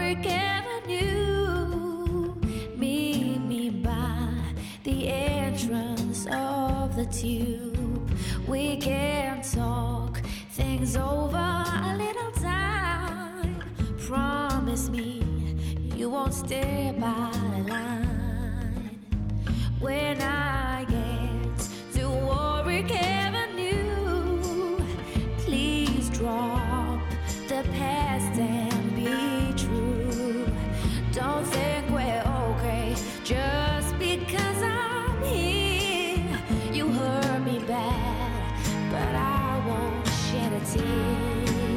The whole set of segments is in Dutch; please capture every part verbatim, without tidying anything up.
Warwick Avenue. Meet me by the entrance of the tube. We can talk things over a little time. Promise me you won't stay by the line. When I get to Warwick Avenue, please drop the past and be true. Don't think we're okay just because I'm here. You hurt me bad, but I won't shed a tear.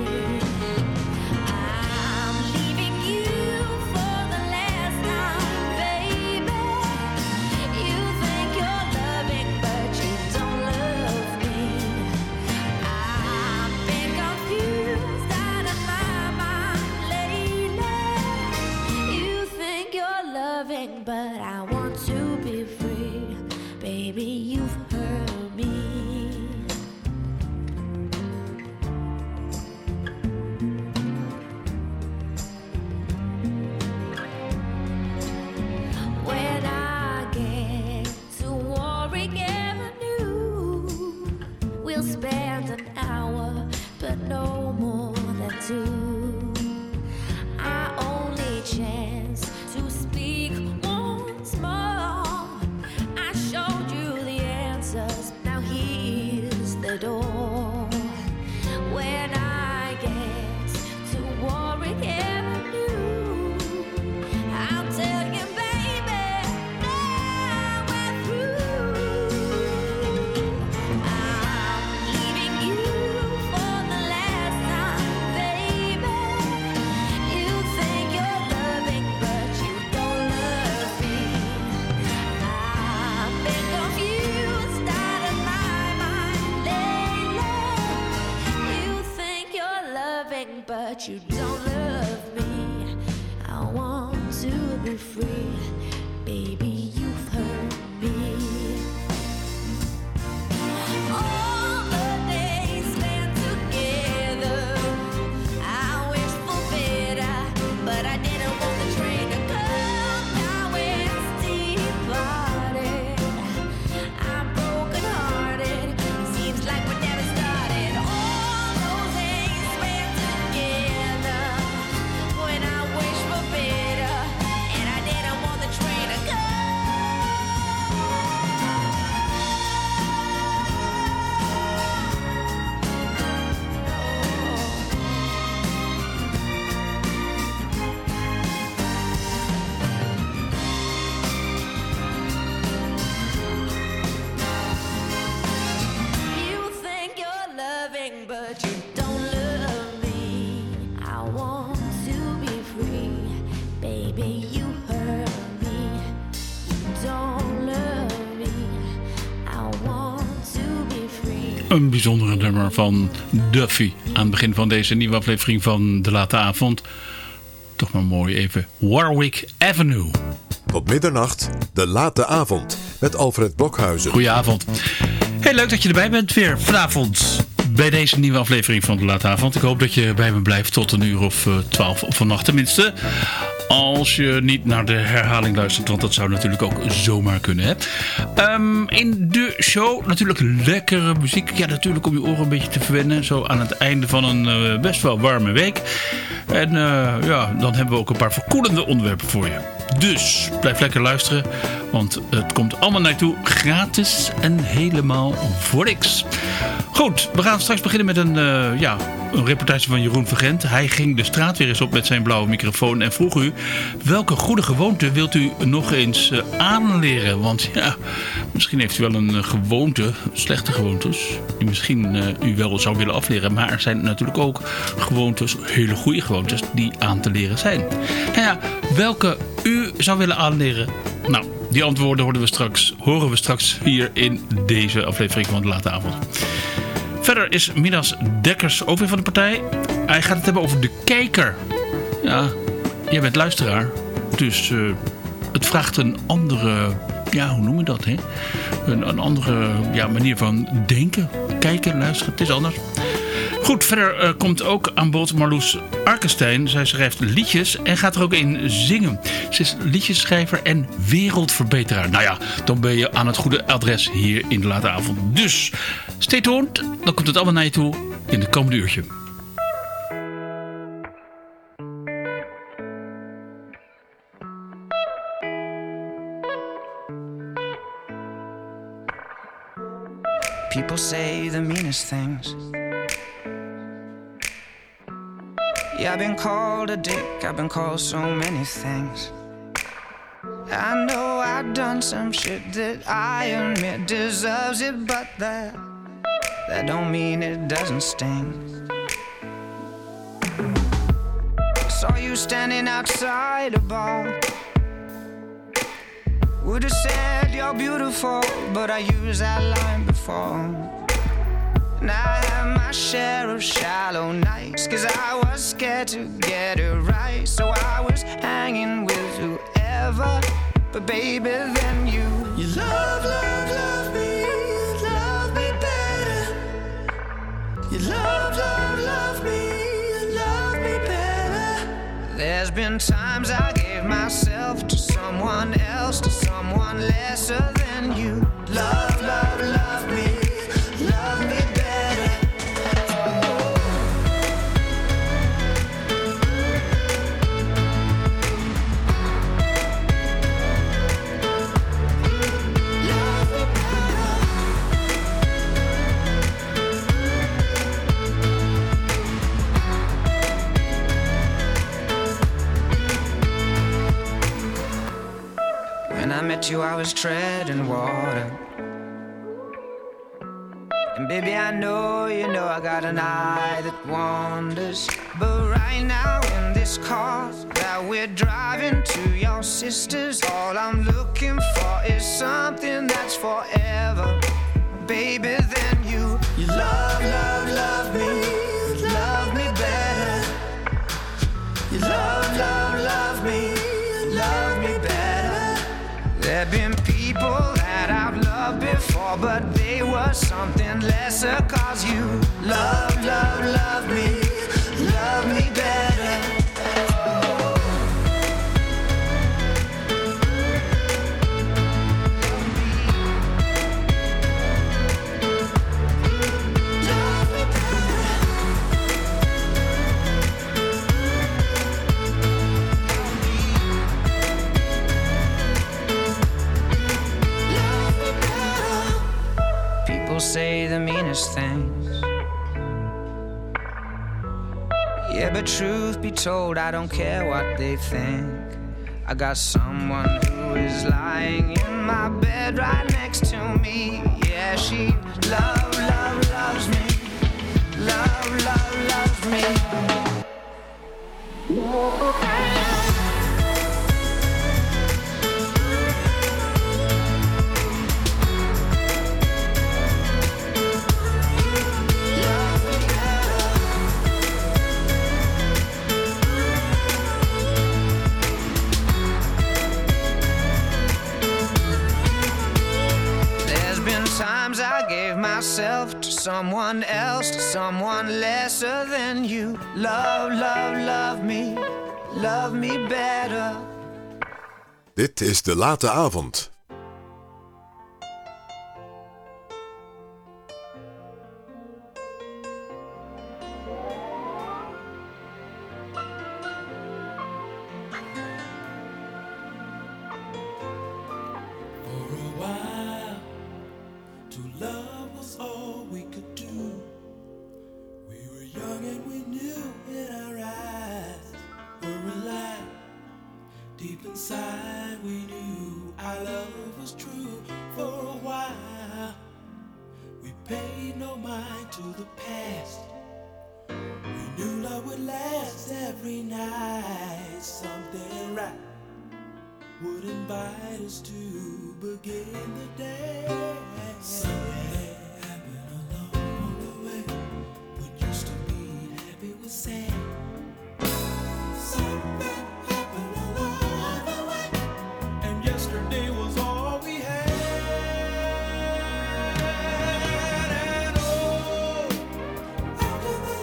But I want to be free. Baby, you've hurt me. When I get to Warwick Avenue, we'll spend an hour, but no more than two. Our only chance to speak once more. I showed you the answers, now here's the door. When I get to Warwick Avenue, I'll tell you, baby, now we're through. I'm leaving you for the last time, baby. You think you're loving, but you don't love me. I've been confused out of my mind lately. You think you're loving, but you don't love me. I want to be free. Baby, you've hurt me. All the days spent together, I wish for better, but I didn't want the train to come. Now it's departed. I'm broken hearted. Seems like we never started. All those days spent together, when I wish for better, and I didn't want the train to come. You think you're loving, but you don't love me. I want to be free. Baby, you hurt me. You don't love me. I want to be free. Een bijzondere nummer van Duffy aan het begin van deze nieuwe aflevering van De Late Avond. Toch maar mooi even. Warwick Avenue. Tot middernacht, De Late Avond, met Alfred Blokhuizen. Goedenavond. Heel leuk dat je erbij bent weer vanavond bij deze nieuwe aflevering van De Late Avond. Ik hoop dat je bij me blijft tot een uur of twaalf uh, vannacht tenminste. Als je niet naar de herhaling luistert, want dat zou natuurlijk ook zomaar kunnen. Hè? Um, in de show natuurlijk lekkere muziek. Ja, natuurlijk om je oren een beetje te verwennen. Zo aan het einde van een uh, best wel warme week. En uh, ja, dan hebben we ook een paar verkoelende onderwerpen voor je. Dus blijf lekker luisteren, want het komt allemaal naartoe gratis en helemaal voor niks. Goed, we gaan straks beginnen met een, uh, ja, een reportage van Jeroen Vergent. Hij ging de straat weer eens op met zijn blauwe microfoon en vroeg u: welke goede gewoonte wilt u nog eens uh, aanleren? Want ja, misschien heeft u wel een uh, gewoonte, slechte gewoontes, die misschien uh, u wel zou willen afleren. Maar er zijn natuurlijk ook gewoontes, hele goede gewoontes, die aan te leren zijn. En ja, welke u zou willen aanleren? Nou, die antwoorden horen we straks, horen we straks hier in deze aflevering van De Late Avond. Verder is Midas Dekkers ook weer van de partij. Hij gaat het hebben over de kijker. Ja, jij bent luisteraar. Dus uh, het vraagt een andere, ja, hoe noem je dat, hè? Een, een andere ja, manier van denken. Kijken, luisteren, het is anders. Goed, verder uh, komt ook aan bod Marloes Arkenstein. Zij schrijft liedjes en gaat er ook in zingen. Ze is liedjesschrijver en wereldverbeteraar. Nou ja, dan ben je aan het goede adres hier in de late avond. Dus, stay tuned. Dan komt het allemaal naar je toe in de komende uurtje. People say the meanest things. Yeah, I've been called a dick, I've been called so many things. I know I've done some shit that I admit deserves it, but that, that don't mean it doesn't sting. Saw you standing outside a bar. Would've said you're beautiful, but I used that line before. And I had my share of shallow nights, cause I was scared to get it right. So I was hanging with whoever, but baby then you. You love, love, love me, love me better. You love, love, love me, love me better. There's been times I gave myself to someone else, to someone lesser than you. Love, love, love me, love me better. Love me better. When I met you, I was treading water. And baby, I know, you know, I got an eye that wanders. But right now in this car that we're driving to your sister's, all I'm looking for is something that's forever. Baby, then you, you love, love, love me, love me better. You love, love, love me, love me better. There've been people that I've loved before, but they were something lesser. Cause you love, love, love me, love me better. Say the meanest things. Yeah, but truth be told, I don't care what they think. I got someone who is lying in my bed right next to me. Yeah, she love, love, loves me. Love, love, loves me. Times I gave myself to someone else, to someone lesser than you. Love, love, love me, love me better. Dit is De Late Avond. After the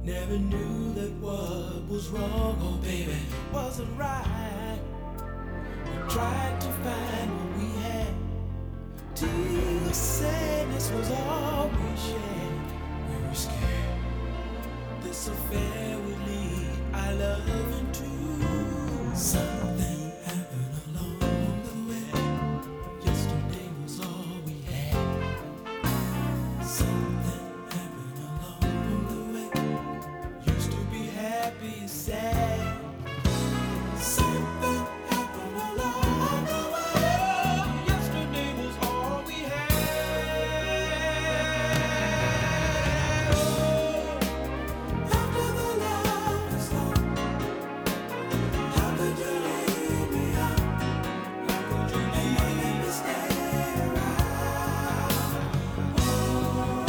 Never knew that what was wrong, oh baby, wasn't right. We tried to find what we had, till sadness was all we shared. We were scared this affair would lead our love into something happened along the way. Yesterday was all we had. Something happened along the way. Used to be happy and sad. Something happened along the way. Yesterday was all we had. Oh, after the love is gone, how could you leave me out? How could you leave me stay around? Oh,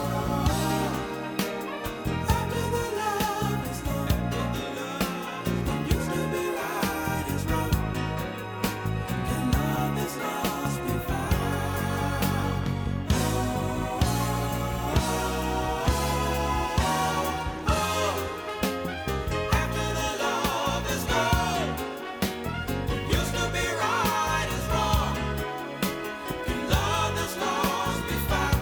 after the love is gone, what used to be right is wrong. Can love that's lost be found? Oh, after the love is gone, what used to be right is wrong. Can love that's lost be found?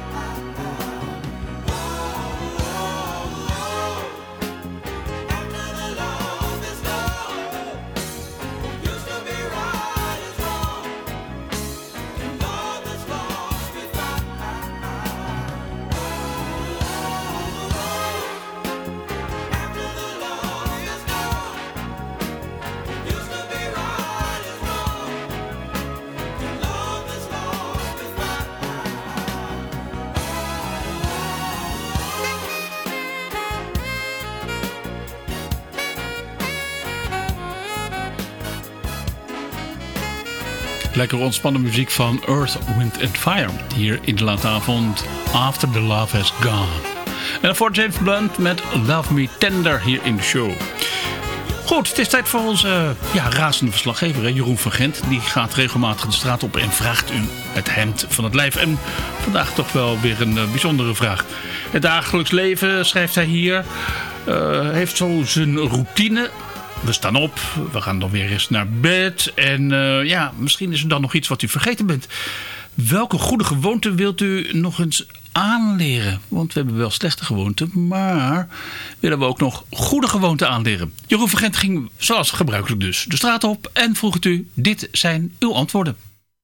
After the love is gone, what used to be right is wrong. Can love that's lost be found? After the love is gone, what used to be right is wrong. Can love that's lost be found? Lekker ontspannen muziek van Earth, Wind and Fire. Hier in de late avond. After the Love Has Gone. En daarvoor James Blunt met Love Me Tender hier in de show. Goed, het is tijd voor onze ja, razende verslaggever, hè, Jeroen van Gent. Die gaat regelmatig de straat op en vraagt u het hemd van het lijf. En vandaag toch wel weer een uh, bijzondere vraag. Het dagelijks leven, schrijft hij hier, uh, heeft zo zijn routine. We staan op, we gaan dan weer eens naar bed. En uh, ja, misschien is er dan nog iets wat u vergeten bent. Welke goede gewoonte wilt u nog eens aanleren? Want we hebben wel slechte gewoonten, maar willen we ook nog goede gewoonten aanleren? Jeroen van Gent ging zoals gebruikelijk dus de straat op en vroeg het u. Dit zijn uw antwoorden.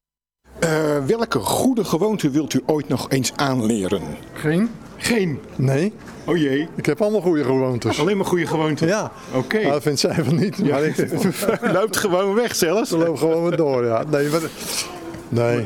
Uh, welke goede gewoonte wilt u ooit nog eens aanleren? Geen? Geen. Nee. Oh jee. Ik heb allemaal goede gewoontes. Alleen maar goede gewoontes? Ja. Oké. Okay. Nou, dat vindt zij van niet. Ja. Maar ik, u loopt gewoon weg zelfs? Ze loopt gewoon weer door, ja. Nee, maar, nee.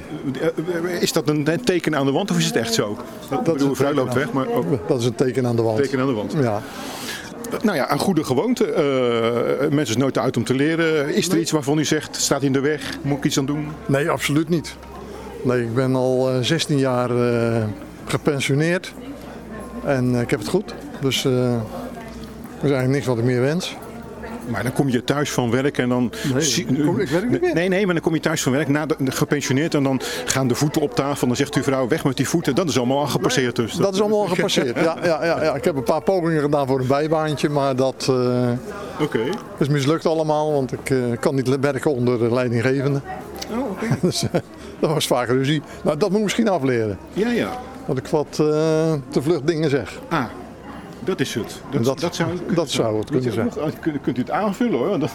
Is dat een teken aan de wand of is het echt zo? Dat, dat uw vrouw loopt weg, maar... Oh. Dat is een teken aan de wand. Teken aan de wand. Ja. Nou ja, een goede gewoonte. Uh, mensen is nooit te oud om te leren. Is er Nee. iets waarvan u zegt, staat in de weg? Moet ik iets aan doen? Nee, absoluut niet. Nee, ik ben al uh, zestien jaar uh, gepensioneerd. En uh, ik heb het goed. Dus uh, er is eigenlijk niks wat ik meer wens. Maar dan kom je thuis van werk en dan... Nee, zie- kom- ik werk niet meer. Nee, nee, maar dan kom je thuis van werk, na de, gepensioneerd en dan gaan de voeten op tafel. Dan zegt uw vrouw, weg met die voeten. Dat is allemaal al gepasseerd dus. Dat is allemaal al gepasseerd. Ja, ja, ja, ja. Ik heb een paar pogingen gedaan voor een bijbaantje, maar dat uh, Oké. Okay. is mislukt allemaal. Want ik uh, kan niet werken onder de leidinggevende. Oh, oké. Okay. Dus uh, dat was vaak ruzie. Nou, dat moet ik misschien afleren. Ja, ja. Dat ik wat uh, te vlug dingen zeg. Ah, dat is het. Dat, Dat- dat zou het kunnen dat zijn. zou het kunnen Weet je ook nog- kunt, kunt u het aanvullen hoor? want Dat...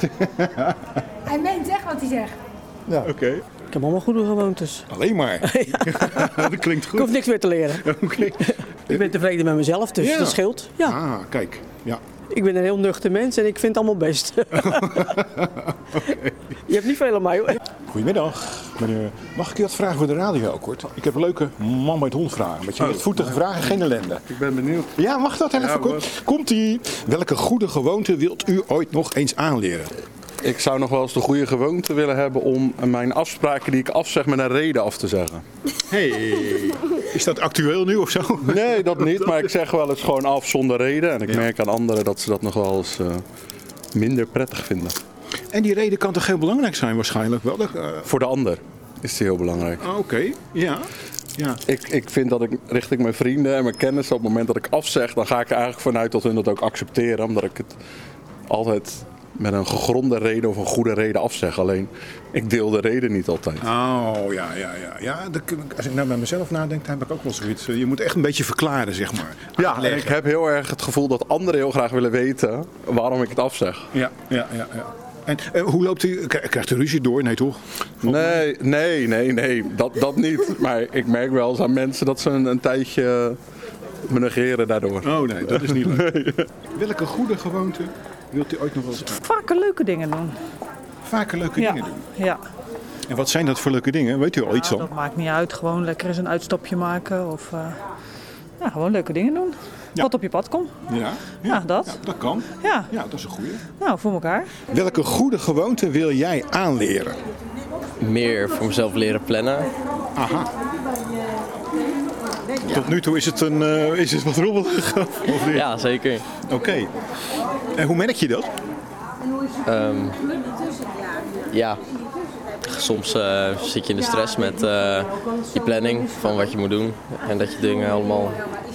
Hij meent echt wat hij zegt. Ja. Oké. Okay. Ik heb allemaal goede gewoontes. Alleen maar. Dat klinkt Ik goed. hoef niks meer te leren. Oké. Okay. Ik ben tevreden met mezelf, dus Ja. dat scheelt. Ja. Ah, kijk. Ja. Ik ben een heel nuchter mens en ik vind het allemaal best. Okay. Je hebt niet veel aan mij hoor. Goedemiddag, meneer. Mag ik u wat vragen voor de radio kort? Ik heb een leuke man bij het hond vragen. Met je lichtvoetige vragen, geen ellende. Ik ben benieuwd. Ja, mag dat heel even Ja, kort? Komt-ie. Welke goede gewoonte wilt u ooit nog eens aanleren? Ik zou nog wel eens de goede gewoonte willen hebben om mijn afspraken die ik afzeg met een reden af te zeggen. Hey, is dat actueel nu of zo? Nee, dat niet, maar ik zeg wel eens gewoon af zonder reden. En ik Ja. merk aan anderen dat ze dat nog wel eens uh, minder prettig vinden. En die reden kan toch heel belangrijk zijn waarschijnlijk wel? Dat, uh... Voor de ander is die heel belangrijk. Oké, okay. Ja. Ja. Ik, ik vind dat ik richting mijn vrienden en mijn kennissen, op het moment dat ik afzeg, dan ga ik er eigenlijk vanuit dat hun dat ook accepteren. Omdat ik het altijd met een gegronde reden of een goede reden afzeg. Alleen, ik deel de reden niet altijd. Oh, ja, ja, ja. ja dat, als ik nou bij mezelf nadenk, dan heb ik ook wel zoiets. Je moet echt een beetje verklaren, zeg maar. Ja, en Uitleggen. ik heb heel erg het gevoel dat anderen heel graag willen weten waarom ik het afzeg. Ja, ja, ja. ja. En uh, hoe loopt u? K- Krijgt u ruzie door? Nee, toch? Nee, nee, nee, nee. Dat, dat niet. Maar ik merk wel eens aan mensen dat ze een, een tijdje me negeren daardoor. Oh nee, dat is niet leuk. Nee. Welke goede gewoonte wilt u ooit nog wel eens aan? Vaker leuke dingen doen. Vaker leuke Ja. dingen doen? Ja. En wat zijn dat voor leuke dingen? Weet u al iets Ja, dan? dat maakt niet uit. Gewoon lekker eens een uitstapje maken. Of uh, ja, gewoon leuke dingen doen. Ja. Wat op je pad komt. Ja, Ja, dat. Ja, dat kan. Ja. Ja, dat is een goede. Nou, voor elkaar. Welke goede gewoonte wil jij aanleren? Meer voor mezelf leren plannen. Aha. Tot nu toe is het, een, uh, is het wat rommelig. Of niet? Ja, zeker. Oké. Okay. En hoe merk je dat? Um, ja, soms uh, zit je in de stress met uh, je planning van wat je moet doen. En dat je dingen allemaal...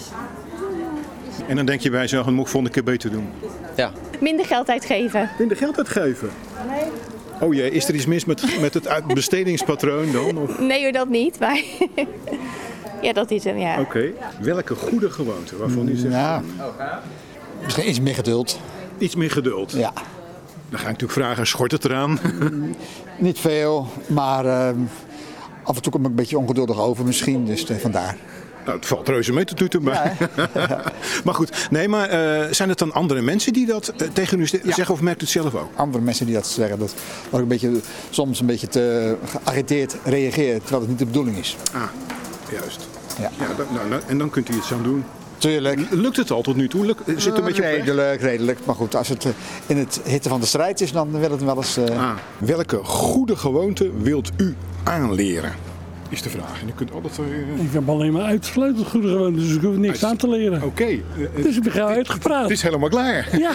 En dan denk je bij jezelf, dat moet ik volgende keer beter doen. Ja. Minder geld uitgeven. Minder geld uitgeven? Oh jee, is er iets mis met, met het bestedingspatroon dan? Of? Nee hoor, dat niet. Maar ja, dat is hem, ja. Oké. Okay. Welke goede gewoonte waarvan u zegt... Ja. Misschien iets meer geduld. Iets meer geduld? Ja. Dan ga ik natuurlijk vragen, schort het eraan? Niet veel, maar uh, af en toe kom ik een beetje ongeduldig over misschien, dus uh, vandaar. Nou, het valt reuze mee tot nu toe bij. Ja, maar goed, nee, maar uh, zijn het dan andere mensen die dat uh, tegen u zeggen, ja. Of merkt u het zelf ook? Andere mensen die dat zeggen, dat, dat ik een beetje, soms een beetje te geagiteerd reageer, terwijl het niet de bedoeling is. Ah, juist. Ja. Ja, dan, nou, en dan kunt u iets aan doen. Tuurlijk. Lukt het al tot nu toe? Lukt, zit het een beetje redelijk, redelijk. Maar goed, als het in het hitte van de strijd is, dan wil het wel eens... Uh... Ah, welke goede gewoonte wilt u aanleren? Is de vraag. En u kunt altijd... Uh... Ik heb alleen maar uitsluitend goede gewoontes, dus ik hoef niks Uit... aan te leren. Oké. Okay. Uh, dus ik ben gauw uitgepraat. Het is helemaal klaar. Ja.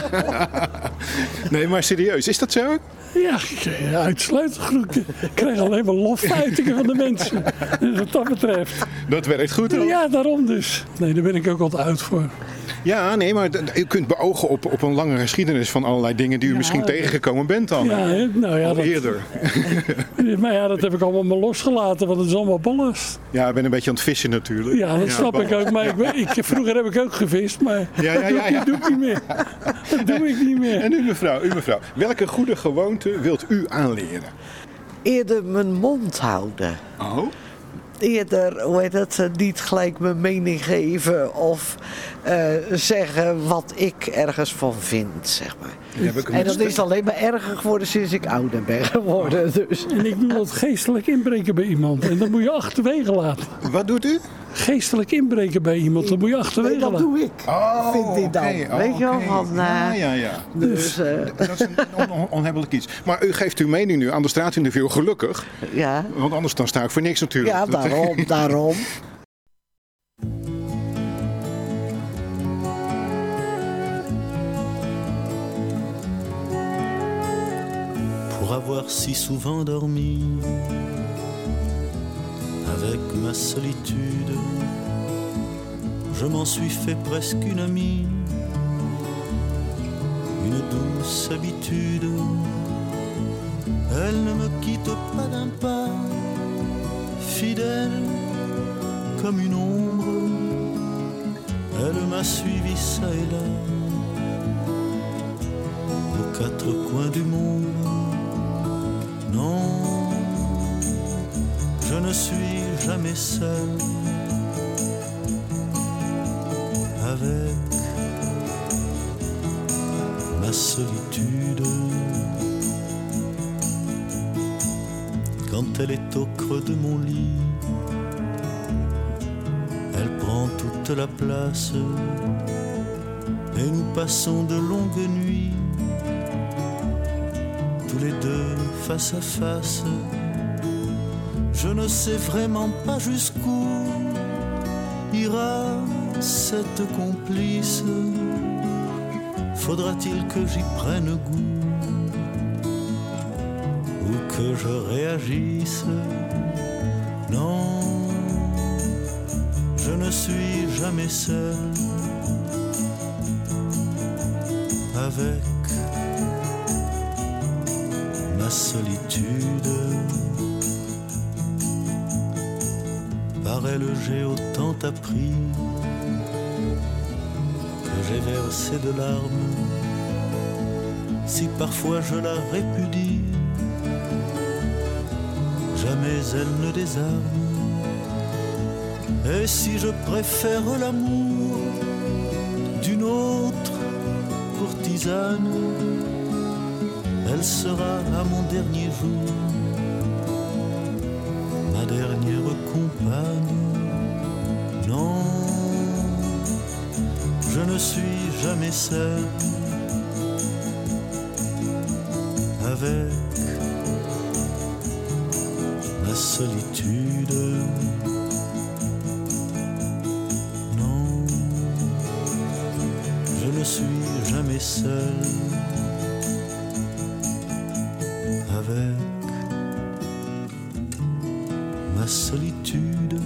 Nee, maar serieus, is dat zo? Ja, uitsluitend goed. Ik krijg alleen maar lofuitingen van de mensen. Dus wat dat betreft. Dat werkt goed, hoor. Ja, daarom dus. Nee, daar ben ik ook altijd uit voor. Ja, nee, maar u kunt beogen op, op een lange geschiedenis van allerlei dingen die u ja, misschien tegengekomen bent dan. Ja, he, nou ja, al dat, eerder. Maar ja, dat heb ik allemaal maar losgelaten, want het is allemaal ballast. Ja, ik ben een beetje aan het vissen natuurlijk. Ja, dat ja, snap ballast. ik ook. Maar ik, ik, vroeger heb ik ook gevist, maar ja, ja, ja, ja. dat doe ik niet meer. Dat doe ik niet meer. En u mevrouw, u mevrouw, welke goede gewoonte wilt u aanleren? Eerder mijn mond houden. Oh? Eerder, hoe heet het, niet gelijk mijn mening geven of uh, zeggen wat ik ergens van vind, zeg maar. En dat is alleen maar erger geworden sinds ik ouder ben geworden. Dus. En ik doe dat geestelijk inbreken bij iemand en dat moet je achterwege laten. Wat doet u? Geestelijk inbreken bij iemand, dat moet je achterwege nee, dat laten. Dat doe ik, oh, vind ik dan. Okay, oh, Weet je wel, okay. van... Uh, ja, ja, ja. Dus, uh, dat is een on- onhebbelijk iets. Maar u geeft uw mening nu aan de straatinterview gelukkig. Ja. Want anders dan sta ik voor niks natuurlijk. Ja, daarom, daarom. Pour avoir si souvent dormi avec ma solitude, je m'en suis fait presque une amie, une douce habitude. Elle ne me quitte pas d'un pas, fidèle comme une ombre. Elle m'a suivi ça et là, aux quatre coins du monde. Non, je ne suis jamais seul avec ma solitude. Quand elle est au creux de mon lit, elle prend toute la place et nous passons de longues nuits, tous les deux face à face. Je ne sais vraiment pas jusqu'où ira cette complice. Faudra-t-il que j'y prenne goût ou que je réagisse? Non, Je ne suis jamais seul avec ma solitude. Par elle j'ai autant appris que j'ai versé de larmes. Si parfois je la répudie, jamais elle ne désarme. Et si je préfère l'amour d'une autre courtisane, elle sera à mon dernier jour ma dernière compagne. Non, je ne suis jamais seul avec ma solitude. Non, je ne suis jamais seul avec ma solitude.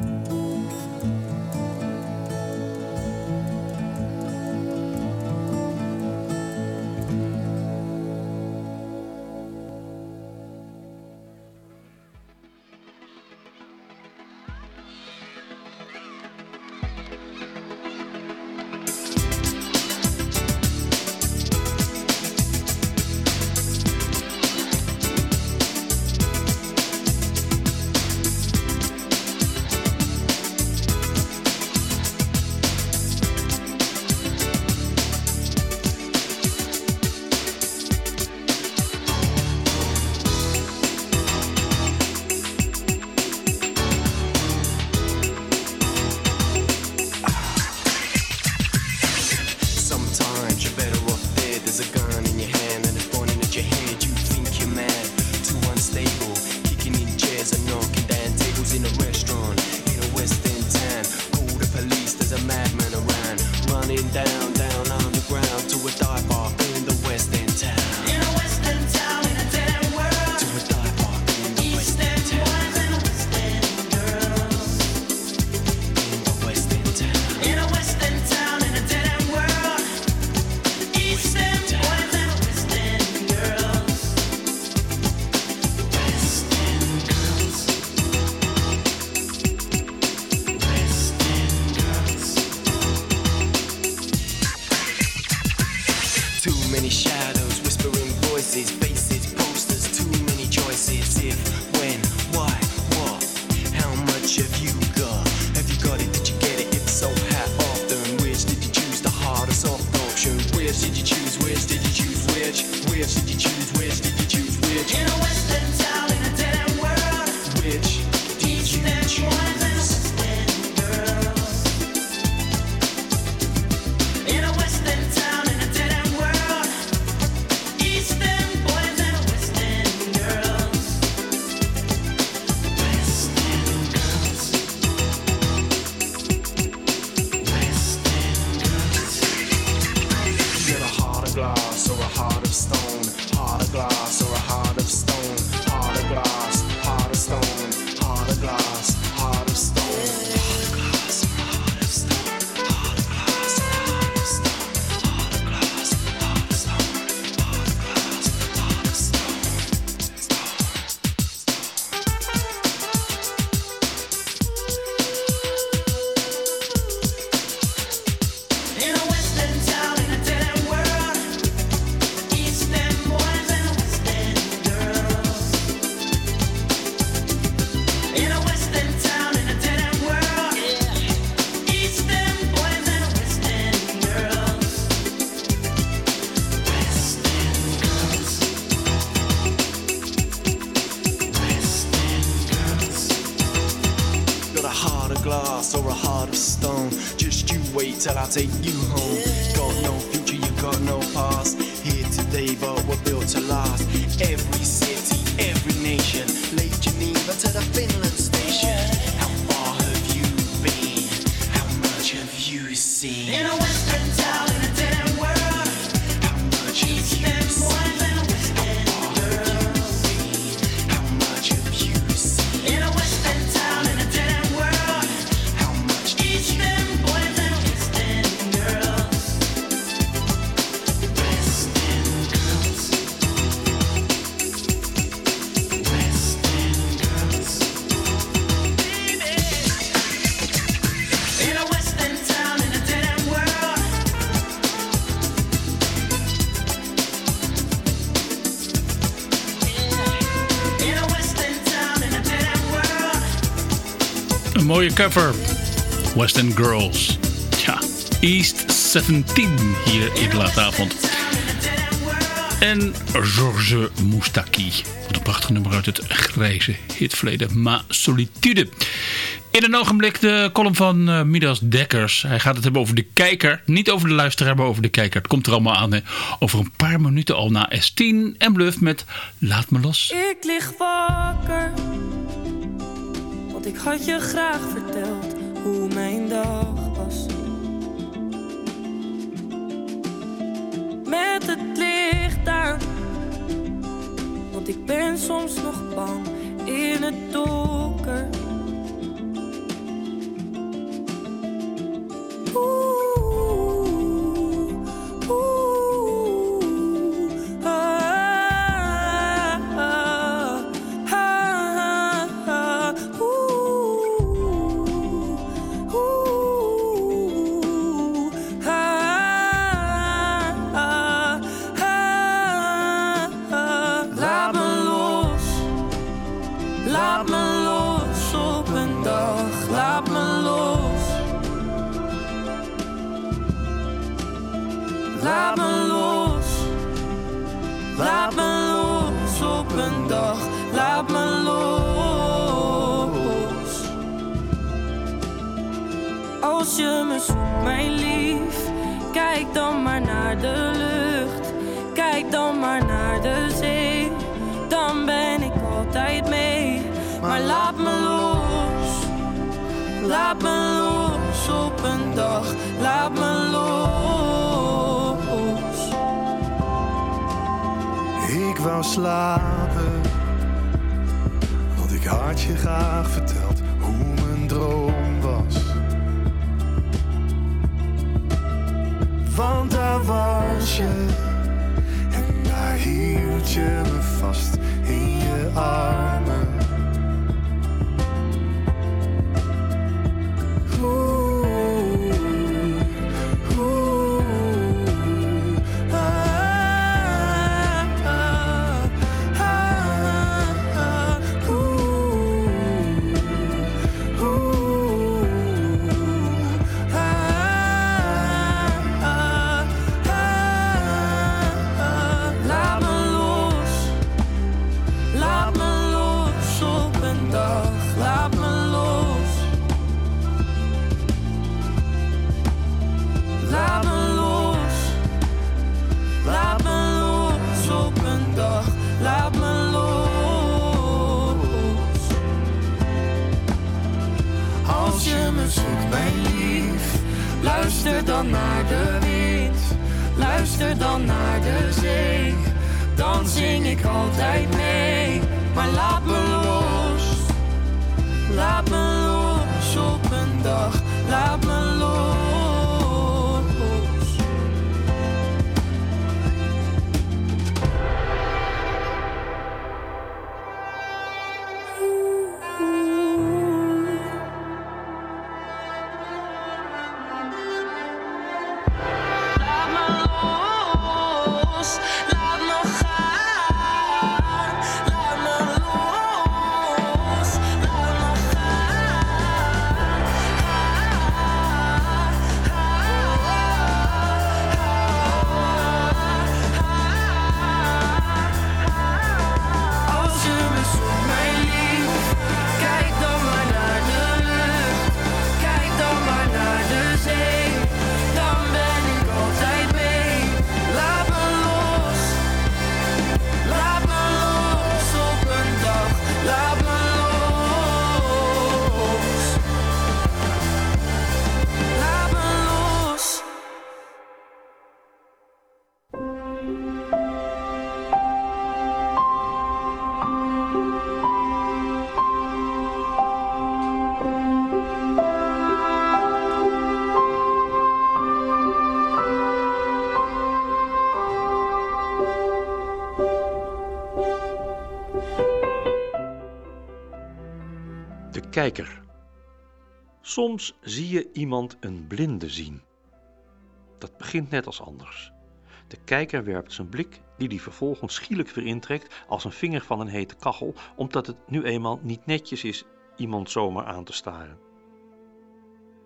Till I take you home. Got no future, you got no past. Here today, but we're built to last. Every city, every nation, Lake Geneva to the Finland station. How far have you been? How much have you seen? In a western town, in a dead end world. How much have you seen? How much have you seen? In a western town, in a dead end world. How much Een mooie cover. West End Girls. Ja, East zeventien hier in de late avond. En Georges Moustaki. Wat een prachtig nummer uit het grijze hitverleden. Ma Solitude. In een ogenblik de column van uh, Midas Dekkers. Hij gaat het hebben over de kijker. Niet over de luisteraar, maar over de kijker. Het komt er allemaal aan. Hè. Over een paar minuten al na S tien. En Bluff met Laat me los. Ik lig wakker. Want ik had je graag verteld hoe mijn dag was. Met het licht aan. Want ik ben soms nog bang in het donker. Laat me los, laat me los op een dag, laat me los. Als je me zoekt, mijn lief, kijk dan maar naar de lucht. Kijk dan maar naar de zee, dan ben ik altijd mee. Maar laat me los, laat me los op een dag, laat me los. Ik wou slapen, want ik had je graag verteld hoe mijn droom was. Want daar was je, en daar hield je me vast in je armen. Luister dan naar de wind, luister dan naar de zee. Dan zing ik altijd mee, maar laat me los. Laat me los op een dag, laat me los. Kijker. Soms zie je iemand een blinde zien. Dat begint net als anders. De kijker werpt zijn blik, die hij vervolgens schielijk weer intrekt als een vinger van een hete kachel, omdat het nu eenmaal niet netjes is iemand zomaar aan te staren.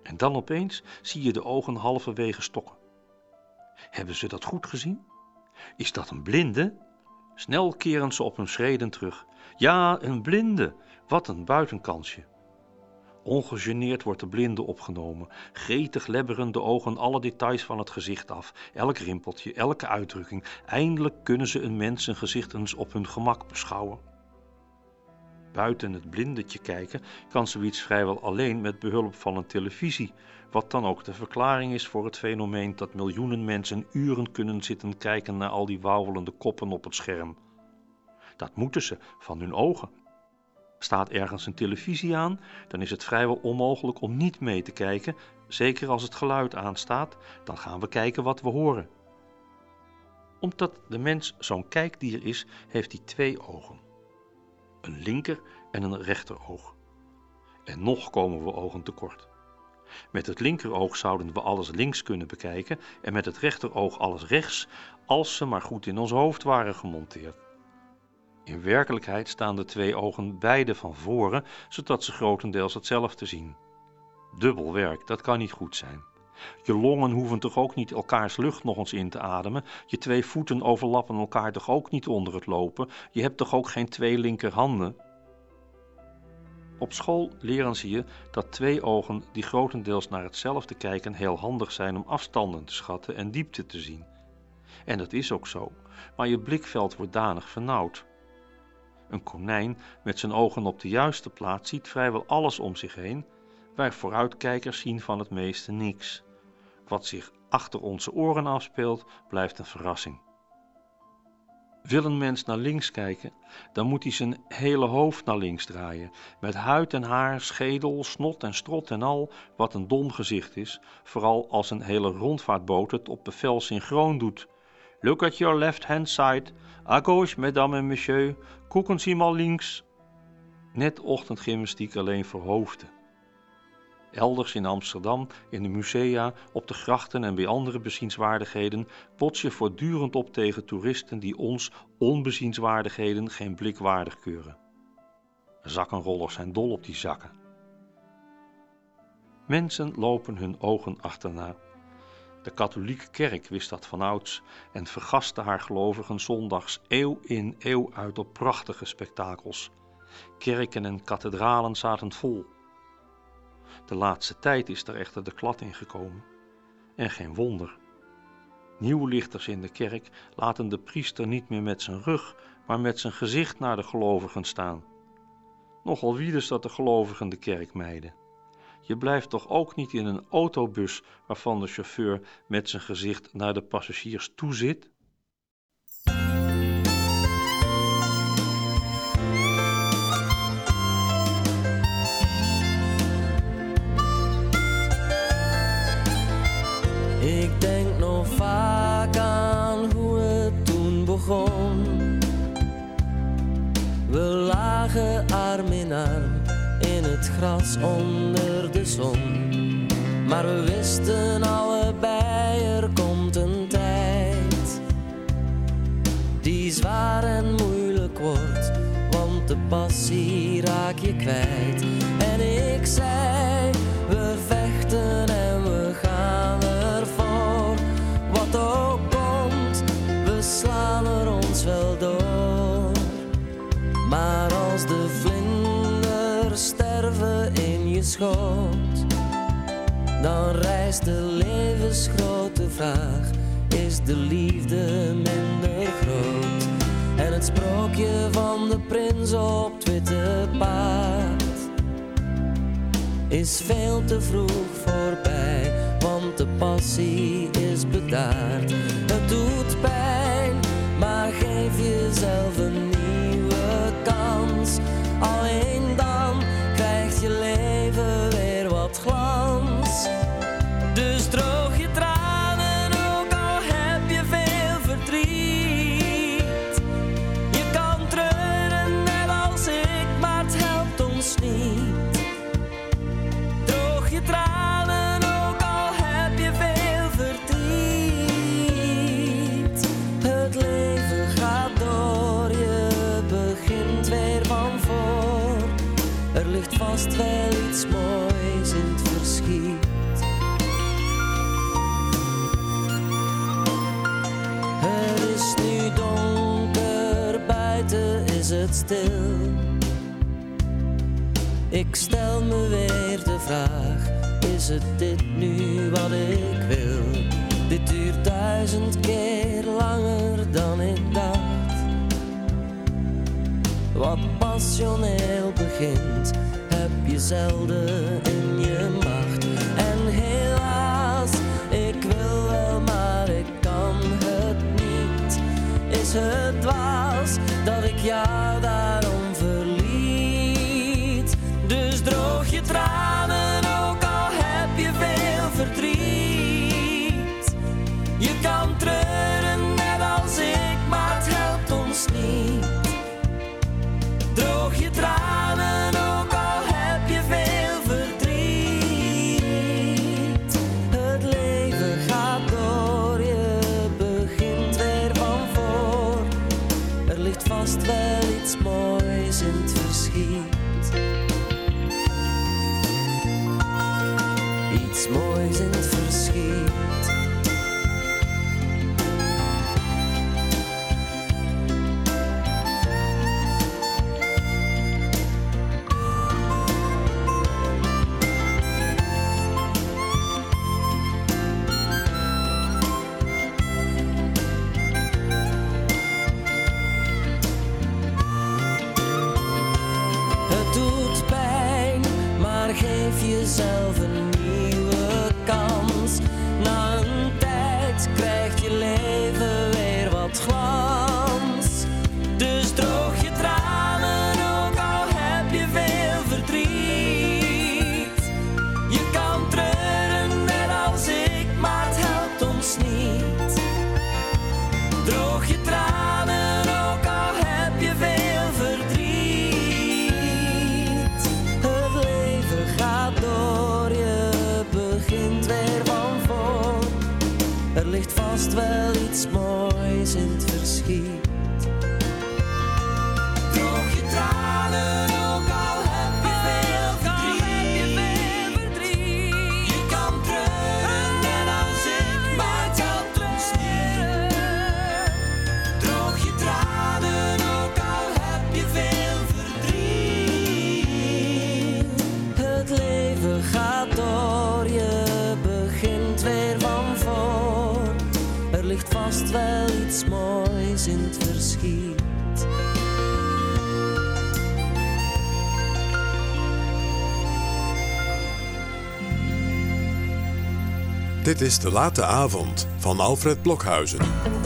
En dan opeens zie je de ogen halverwege stokken. Hebben ze dat goed gezien? Is dat een blinde? Snel keren ze op hun schreden terug. Ja, een blinde. Wat een buitenkansje. Ongegeneerd wordt de blinde opgenomen. Gretig lebberen de ogen alle details van het gezicht af. Elk rimpeltje, elke uitdrukking. Eindelijk kunnen ze een mens zijn gezicht eens op hun gemak beschouwen. Buiten het blindetje kijken kan zoiets vrijwel alleen met behulp van een televisie, wat dan ook de verklaring is voor het fenomeen dat miljoenen mensen uren kunnen zitten kijken naar al die wauwelende koppen op het scherm. Dat moeten ze van hun ogen. Staat ergens een televisie aan, dan is het vrijwel onmogelijk om niet mee te kijken, zeker als het geluid aanstaat, dan gaan we kijken wat we horen. Omdat de mens zo'n kijkdier is, heeft hij twee ogen. Een linker en een rechteroog. En nog komen we ogen tekort. Met het linkeroog zouden we alles links kunnen bekijken en met het rechteroog alles rechts, als ze maar goed in ons hoofd waren gemonteerd. In werkelijkheid staan de twee ogen beide van voren, zodat ze grotendeels hetzelfde zien. Dubbel werk, dat kan niet goed zijn. Je longen hoeven toch ook niet elkaars lucht nog eens in te ademen? Je twee voeten overlappen elkaar toch ook niet onder het lopen? Je hebt toch ook geen twee linkerhanden? Op school leren ze je dat twee ogen die grotendeels naar hetzelfde kijken heel handig zijn om afstanden te schatten en diepte te zien. En dat is ook zo, maar je blikveld wordt danig vernauwd. Een konijn met zijn ogen op de juiste plaats ziet vrijwel alles om zich heen, waar vooruitkijkers zien van het meeste niks. Wat zich achter onze oren afspeelt, blijft een verrassing. Wil een mens naar links kijken, dan moet hij zijn hele hoofd naar links draaien, met huid en haar, schedel, snot en strot en al, wat een dom gezicht is, vooral als een hele rondvaartboot het op bevel synchroon doet. Look at your left hand side, à gauche, mesdames en messieurs, koeken Sie mal links. Net ochtendgymnastiek alleen voor hoofden. Elders in Amsterdam, in de musea, op de grachten en bij andere bezienswaardigheden bots je voortdurend op tegen toeristen die ons onbezienswaardigheden geen blik waardig keuren. Zakkenrollers zijn dol op die zakken. Mensen lopen hun ogen achterna. De katholieke kerk wist dat vanouds en vergaste haar gelovigen zondags eeuw in eeuw uit op prachtige spektakels. Kerken en kathedralen zaten vol. De laatste tijd is er echter de klad in gekomen. En geen wonder. Nieuwlichters in de kerk laten de priester niet meer met zijn rug, maar met zijn gezicht naar de gelovigen staan. Nogal wieders dat de gelovigen de kerk mijden. Je blijft toch ook niet in een autobus waarvan de chauffeur met zijn gezicht naar de passagiers toe zit? Ik denk nog vaak aan hoe het toen begon. We lagen arm in arm in het gras onder de zon. Maar we wisten allebei er komt een tijd die zwaar en moeilijk wordt, want de passie raak je kwijt. En ik zei, we vechten en we gaan ervoor. Wat ook komt, we slaan er ons wel door. Maar als de vlinders sterven in je schoot, dan rijst de levensgrote vraag, is de liefde minder groot? En het sprookje van de prins op het witte paard is veel te vroeg voorbij, want de passie is bedaard. Het doet pijn, maar geef jezelf een nieuwe kans. Alleen dan krijgt je leven weer wat glans. Dus droog je tranen, ook al heb je veel verdriet. Je kan treuren net als ik, maar het helpt ons niet. Droog je tranen, ook al heb je veel verdriet. Het leven gaat door, je begint weer van voor. Er ligt vast wel iets moois in het verschiet. het stil. Ik stel me weer de vraag, is het dit nu wat ik wil? Dit duurt duizend keer langer dan ik dacht. Wat passioneel begint, heb je zelden in je macht. En helaas, ik wil wel, maar ik kan het niet. Is het dwaas dat ik jou daarom verliet? Dus droog je tranen, ook al heb je veel verdriet. Je kan treuren net als ik, maar het helpt ons niet. Droog je tranen, ook al heb je veel verdriet. Het leven gaat door, je begint weer van voor. Er ligt vast wel iets moois in het verschiet. Iets moois in het verschiet. Jezelf een nieuwe kans. Na een tijd krijgt je leven weer wat glans. Dus droog je tranen, ook al heb je veel verdriet. Je kan treuren net als ik, maar het helpt ons niet. Droog je tranen, ook al heb je veel verdriet. Het leven gaat door, je begint weer van voor. Er ligt vast wel iets moois in het verschiet. Droog je tranen, ook al heb je veel verdriet. Je kan treuren net als ik, maar het helpt ons niet. Droog je tranen, ook al heb je veel verdriet. Het leven gaat door, je begint weer van voor. Er ligt vast wel iets moois in het verschiet. Dit is De Late Avond van Alfred Blokhuizen.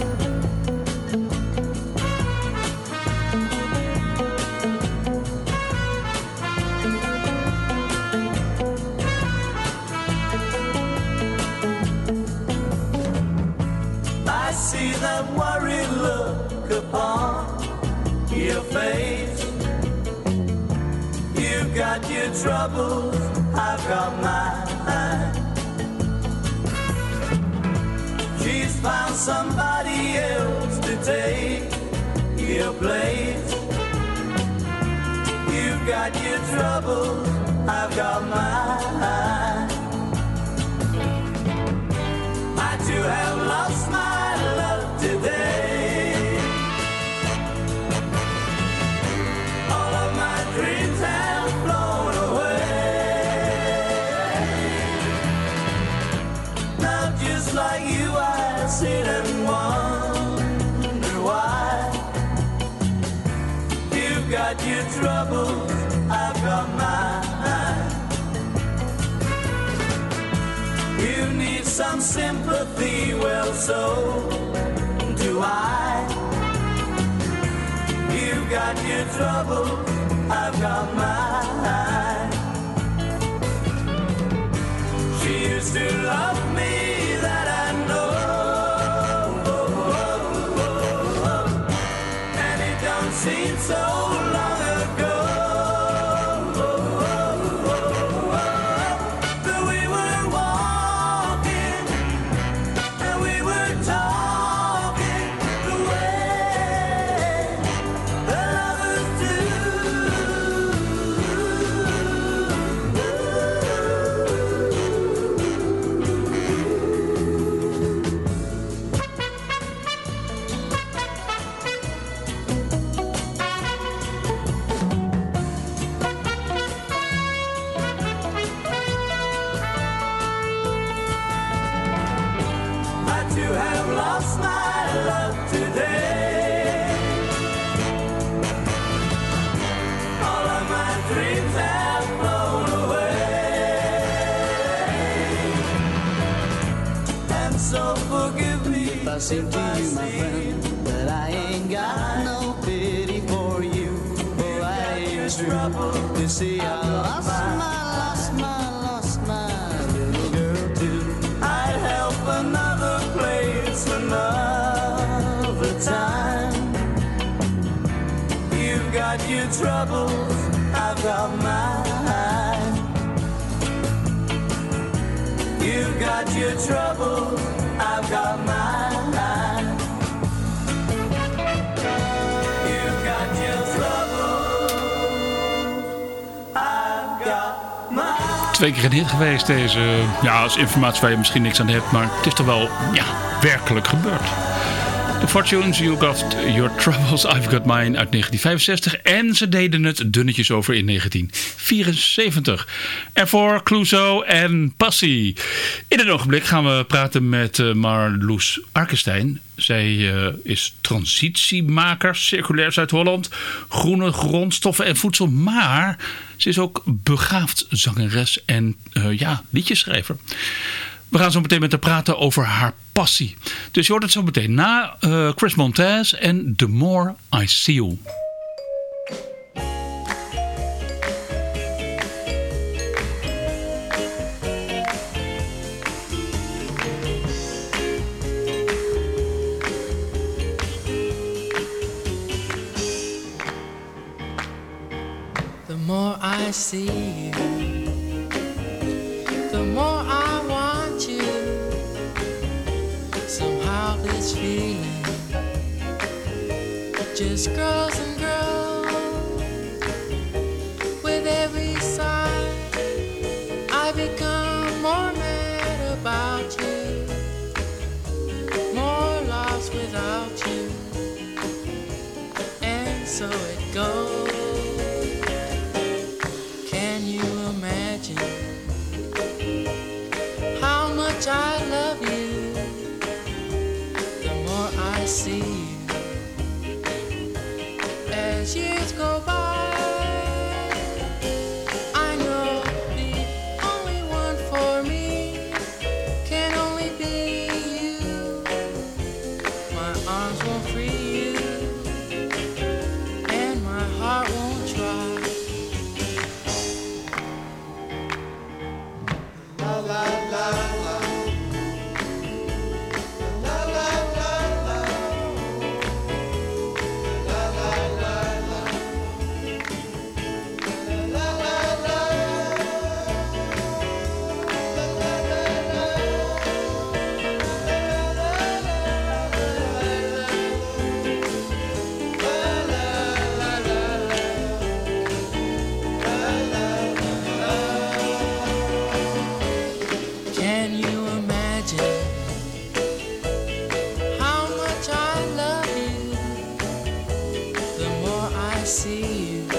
I see that worried look upon your face. You've got your troubles, I've got mine. She's found somebody else to take your place. You've got your troubles, I've got mine. I too have lost my love today. All of my dreams have flown away. Now just like you, I sit and wonder why. You've got your troubles, I've got mine. You need some sympathy, well, so do I. You've got your trouble, I've got mine. She used to love me, that I know. And it don't seem so long ago. That we were walking and we were talking the way the lovers do. seem to you, my friend, that I ain't got no pity for you. Oh, I ain't trouble. You see, I lost my, lost my, lost my little girl too. I'd help another place another time. You've got your troubles, I've got mine. You've got your troubles, I've got mine. You've got your troubles, I've got mine. Twee keer een hit geweest deze. Ja, als informatie waar je misschien niks aan hebt, maar het is toch wel, ja, werkelijk gebeurd. The Fortunes, You Got Your Troubles, I've Got Mine uit negentien vijfenzestig. En ze deden het dunnetjes over in negentien vierenzeventig. En voor Clouseau en Passie. In een ogenblik gaan we praten met uh, Marloes Arkenstein. Zij uh, is transitiemaker, circulair Zuid-Holland, groene grondstoffen en voedsel. Maar ze is ook begaafd zangeres en uh, ja, liedjeschrijver. We gaan zo meteen met haar praten over haar passie. Dus je hoort het zo meteen na uh, Chris Montez en The More I See You. The more I see you, the more I want you. Somehow this feeling just grows and grows. With every sigh, I become more mad about you, more lost without you, and so it goes. Can you imagine how much I love you? The more I see you, as years go by, I know the only one for me can only be you. My arms won't free you, and my heart won't try. La la la la. Can you imagine how much I love you? The more I see you,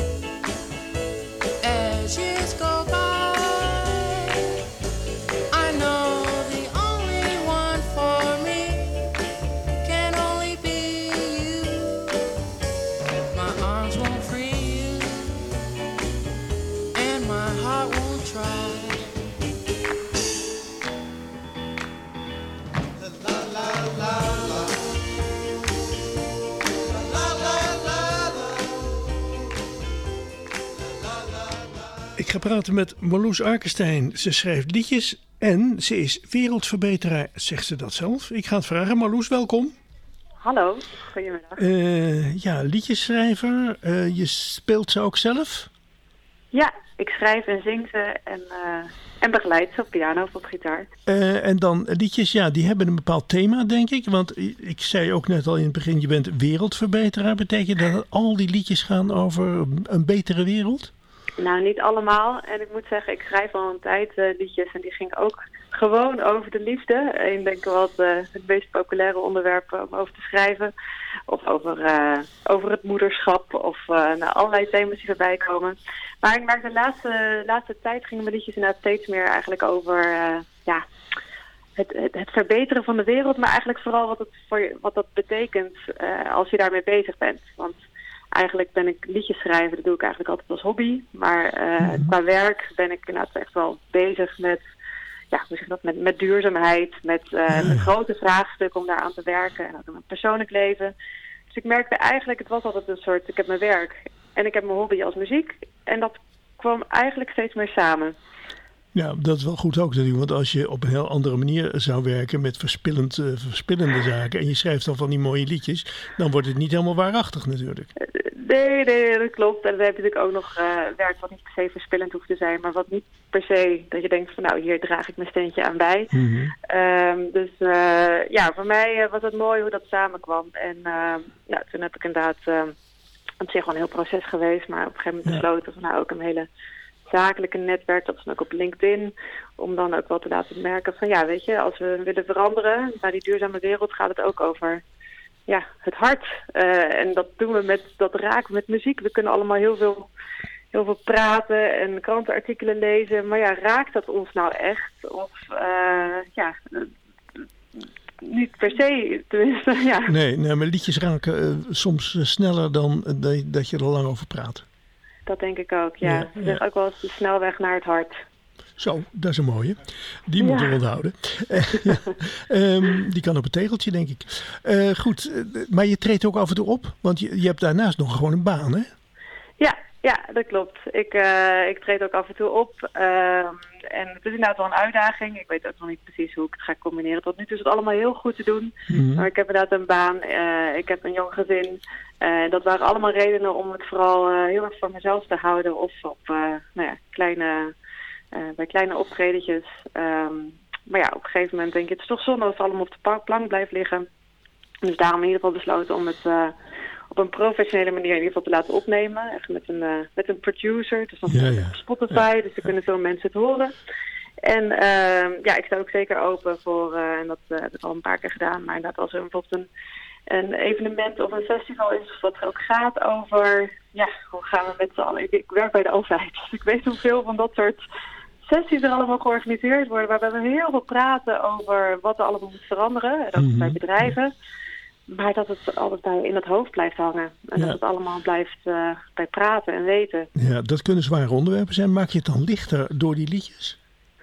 as years go by, I know the only one for me can only be you. My arms won't free you, and my heart won't try. Ik ga praten met Marloes Arkenstein. Ze schrijft liedjes en ze is wereldverbeteraar, zegt ze dat zelf. Ik ga het vragen. Marloes, welkom. Hallo, goedemiddag. Uh, ja, liedjesschrijver. Uh, je speelt ze ook zelf? Ja, ik schrijf en zing ze en, uh, en begeleid ze op piano of op gitaar. Uh, en dan liedjes, ja, die hebben een bepaald thema, denk ik. Want ik zei ook net al in het begin, je bent wereldverbeteraar. Betekent dat al die liedjes gaan over een betere wereld? Nou, niet allemaal. En ik moet zeggen, ik schrijf al een tijd uh, liedjes en die gingen ook gewoon over de liefde. Ik denk wel het, uh, het meest populaire onderwerp om over te schrijven. Of over, uh, over het moederschap of uh, nou, allerlei thema's die erbij komen. Maar ik merk de laatste, laatste tijd gingen mijn liedjes inderdaad steeds meer eigenlijk over uh, ja, het, het, het verbeteren van de wereld. Maar eigenlijk vooral wat, het voor, wat dat betekent uh, als je daarmee bezig bent. Want eigenlijk ben ik liedjes schrijven, dat doe ik eigenlijk altijd als hobby. Maar uh, mm-hmm. qua werk ben ik inderdaad echt wel bezig met ja, hoe zeg je dat, met, met duurzaamheid, met, uh, met grote vraagstukken om daaraan te werken en ook in mijn persoonlijk leven. Dus ik merkte eigenlijk, het was altijd een soort, ik heb mijn werk en ik heb mijn hobby als muziek en dat kwam eigenlijk steeds meer samen. Ja, dat is wel goed ook natuurlijk. Want als je op een heel andere manier zou werken met verspillend, uh, verspillende zaken en je schrijft dan van die mooie liedjes, dan wordt het niet helemaal waarachtig natuurlijk. Nee, nee, dat klopt. En dan heb je natuurlijk ook nog uh, werk wat niet per se verspillend hoeft te zijn, maar wat niet per se dat je denkt van nou, hier draag ik mijn steentje aan bij. Mm-hmm. Um, dus uh, ja, voor mij uh, was het mooi hoe dat samenkwam. En uh, nou, toen heb ik inderdaad uh, op zich wel een heel proces geweest, maar op een gegeven moment besloten van nou ook een hele zakelijke netwerk, dat is dan ook op LinkedIn, om dan ook wel te laten merken van ja, weet je, als we willen veranderen naar die duurzame wereld, gaat het ook over ja, het hart. Uh, en dat doen we met, dat raken met muziek. We kunnen allemaal heel veel, heel veel praten en krantenartikelen lezen, maar ja, raakt dat ons nou echt? Of uh, ja, uh, niet per se, tenminste, ja. Nee, nee maar liedjes raken uh, soms uh, sneller dan uh, dat je er lang over praat. Dat denk ik ook, ja. ja, ja. Zeg ook wel eens de snelweg naar het hart. Zo, dat is een mooie. Die ja. moeten we onthouden. um, die kan op een tegeltje, denk ik. Uh, goed, uh, maar je treedt ook af en toe op? Want je, je hebt daarnaast nog gewoon een baan, hè? Ja, ja, dat klopt. Ik, uh, ik treed ook af en toe op. Uh, en het is inderdaad wel een uitdaging. Ik weet ook nog niet precies hoe ik het ga combineren. Tot nu toe is het allemaal heel goed te doen. Mm-hmm. Maar ik heb inderdaad een baan. Uh, ik heb een jong gezin. Uh, dat waren allemaal redenen om het vooral uh, heel erg voor mezelf te houden. Of op uh, nou ja, kleine, uh, bij kleine optredetjes. Um, maar ja, op een gegeven moment denk je, het is toch zonde als het allemaal op de plank blijft liggen. Dus daarom in ieder geval besloten om het uh, op een professionele manier in ieder geval te laten opnemen. Echt met een, uh, met een producer. Dus dan ja, ja. op Spotify, ja. dus dan kunnen veel mensen het horen. En uh, ja, ik sta ook zeker open voor, uh, en dat uh, heb ik al een paar keer gedaan, maar inderdaad als er bijvoorbeeld een een evenement of een festival is wat ook gaat over, ja, hoe gaan we met z'n allen, ik, ik werk bij de overheid, dus ik weet hoeveel van dat soort sessies er allemaal georganiseerd worden, waarbij we heel veel praten over wat er allemaal moet veranderen, en ook mm-hmm. bij bedrijven, maar dat het altijd bij in het hoofd blijft hangen en ja. dat het allemaal blijft uh, bij praten en weten. Ja, dat kunnen zware onderwerpen zijn. Maak je het dan lichter door die liedjes?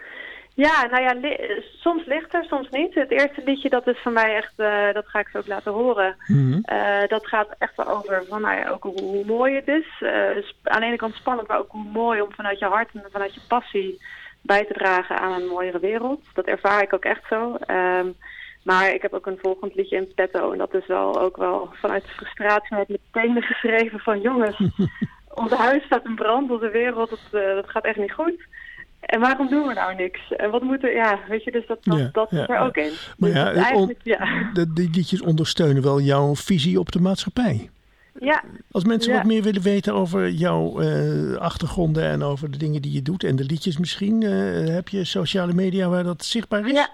Ja, nou ja, li- soms lichter, soms niet. Het eerste liedje, dat is voor mij echt, uh, dat ga ik zo ook laten horen. Mm-hmm. Uh, dat gaat echt wel over van, nou ja, ook hoe, hoe mooi het is. Uh, dus aan de ene kant spannend, maar ook hoe mooi om vanuit je hart en vanuit je passie bij te dragen aan een mooiere wereld. Dat ervaar ik ook echt zo. Um, maar ik heb ook een volgend liedje in petto en dat is wel ook wel vanuit de frustratie met mijn tenen geschreven van jongens, ons huis staat in brand, onze wereld, dat, uh, dat gaat echt niet goed. En waarom doen we nou niks? En wat moeten, ja, weet je, dus dat, dat, ja, dat ja, is er ook in. Maar dus ja, eigenlijk, on, ja. De, die liedjes ondersteunen wel jouw visie op de maatschappij. Ja. Als mensen ja. wat meer willen weten over jouw uh, achtergronden en over de dingen die je doet en de liedjes misschien, uh, heb je sociale media waar dat zichtbaar is? Ja.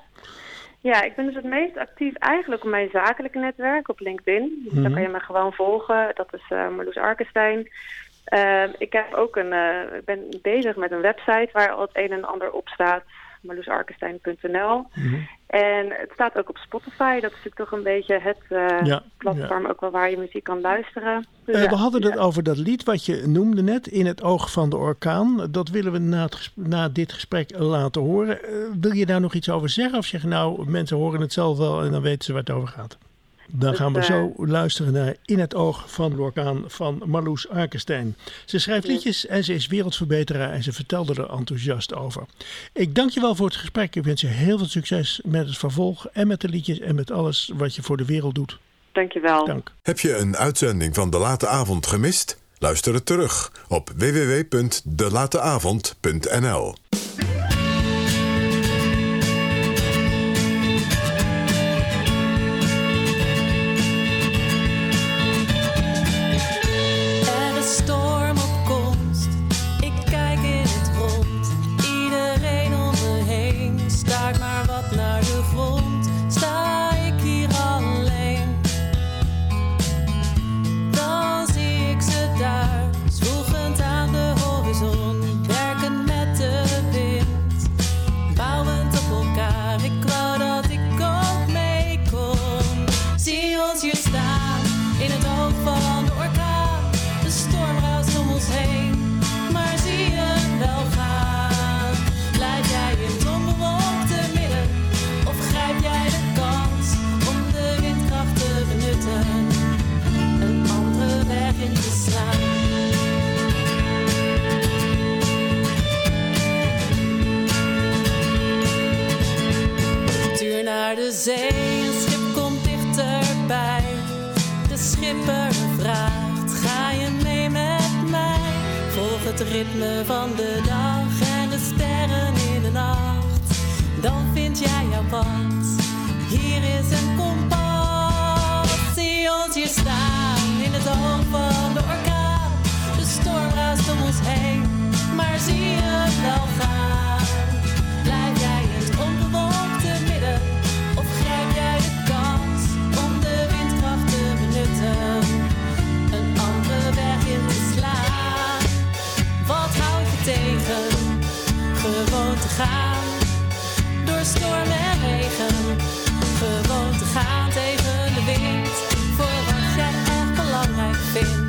Ja, ik ben dus het meest actief eigenlijk op mijn zakelijke netwerk op LinkedIn. Dus mm-hmm. daar kan je me gewoon volgen. Dat is uh, Marloes Arkenstein. Uh, ik heb ook een, uh, ik ben bezig met een website waar al het een en ander op staat, marloes arkenstein punt n l. Mm-hmm. En het staat ook op Spotify. Dat is natuurlijk toch een beetje het uh, ja, platform ja. ook wel waar je muziek kan luisteren. Dus uh, ja, we hadden het ja. over dat lied wat je noemde net, In het oog van de orkaan. Dat willen we na, het gesprek, na dit gesprek laten horen. Uh, wil je daar nog iets over zeggen? Of zeg je nou, mensen horen het zelf wel en dan weten ze waar het over gaat? Dan gaan we zo luisteren naar In het oog van de orkaan van Marloes Arkenstein. Ze schrijft liedjes en ze is wereldverbeteraar en ze vertelde er enthousiast over. Ik dank je wel voor het gesprek. Ik wens je heel veel succes met het vervolg en met de liedjes en met alles wat je voor de wereld doet. Dank je wel. Dank. Heb je een uitzending van De Late Avond gemist? Luister het terug op w w w punt de late avond punt n l. Daar, zwoegend aan de horizon, werken met de het ritme van de dag en de sterren in de nacht. Dan vind jij jouw pad. Hier is een kompas. Zie ons hier staan in het oog van de orkaan. De storm raast om ons heen, maar zie je hem wel gaan? Blijf jij in het onbewolkte midden, of grijp jij de kans om de windkracht te benutten, een andere weg in te slaan? Wat houd je tegen? Gewoon te gaan, door storm en regen. Gewoon te gaan tegen de wind, voor wat jij echt belangrijk vindt.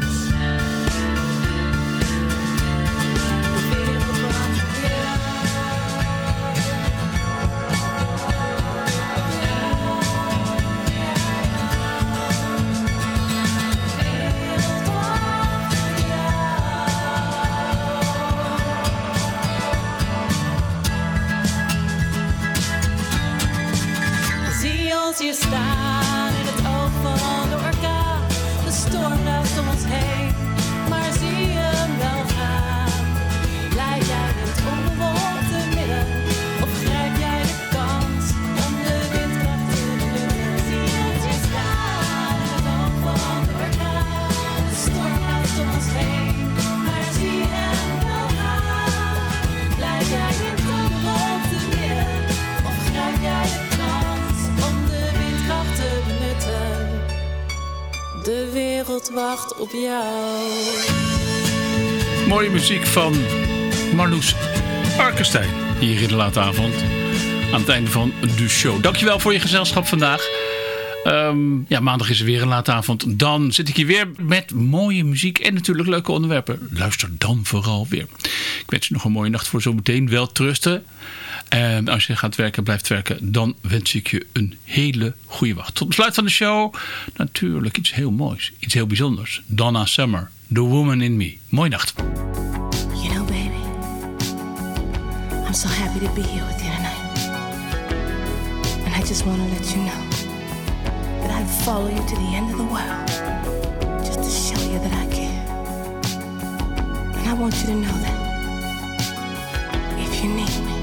Hier staan in het oog van de orkaan. De storm raast om ons heen, maar zie je hem wel gaan? Blijf jij in het onbewolkte midden, of grijp jij de kans om de windkracht te benutten? Zie ons hier staan in het oog van de orkaan. De storm raast om ons heen, maar zie je hem wel gaan? Blijf jij in het onbewolkte midden, of grijp jij de kans om de te benutten? De wereld wacht op jou. Mooie muziek van Marloes Arkenstein hier in de late avond. Aan het einde van de show. Dankjewel voor je gezelschap vandaag. Um, ja, maandag is er weer een late avond. Dan zit ik hier weer met mooie muziek en natuurlijk leuke onderwerpen. Luister dan vooral weer. Ik wens je nog een mooie nacht voor zometeen. Wel trusten. En als je gaat werken, blijft werken, dan wens ik je een hele goede wacht. Tot besluit van de show natuurlijk iets heel moois. Iets heel bijzonders. Donna Summer, The Woman in Me. Mooie nacht. You know, baby, I'm so happy to be here with you tonight. And I just want to let you know that I'd follow you to the end of the world just to show you that I care. And I want you to know that if you need me,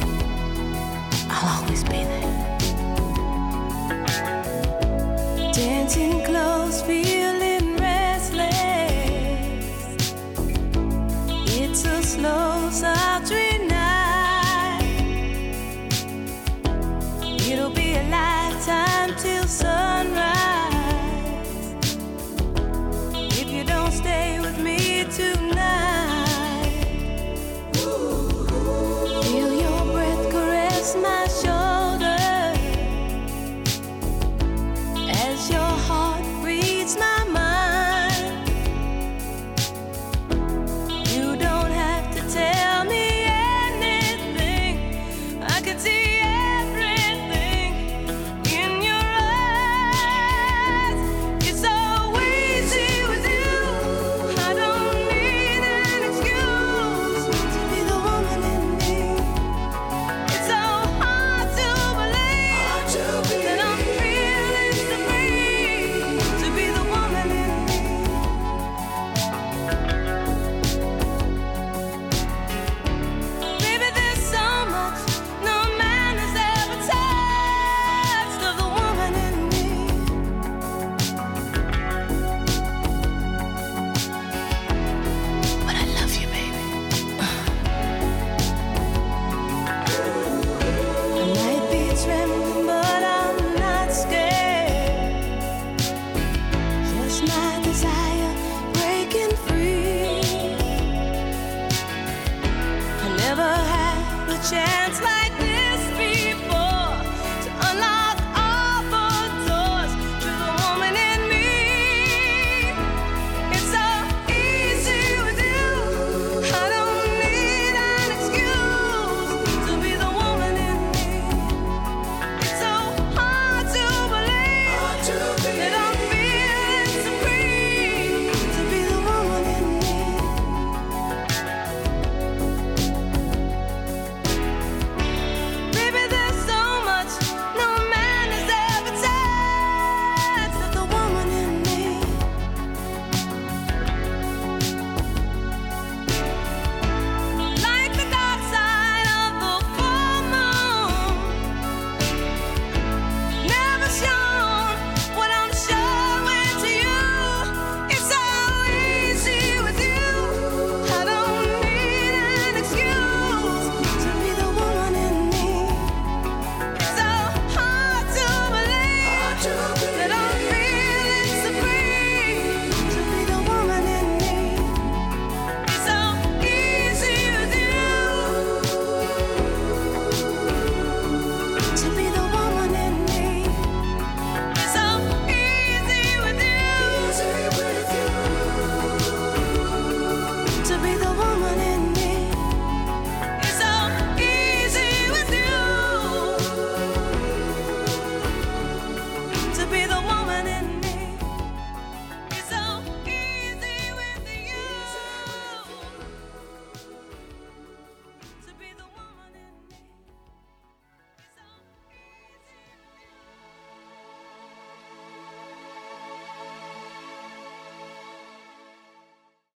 I'll always be there. Dancing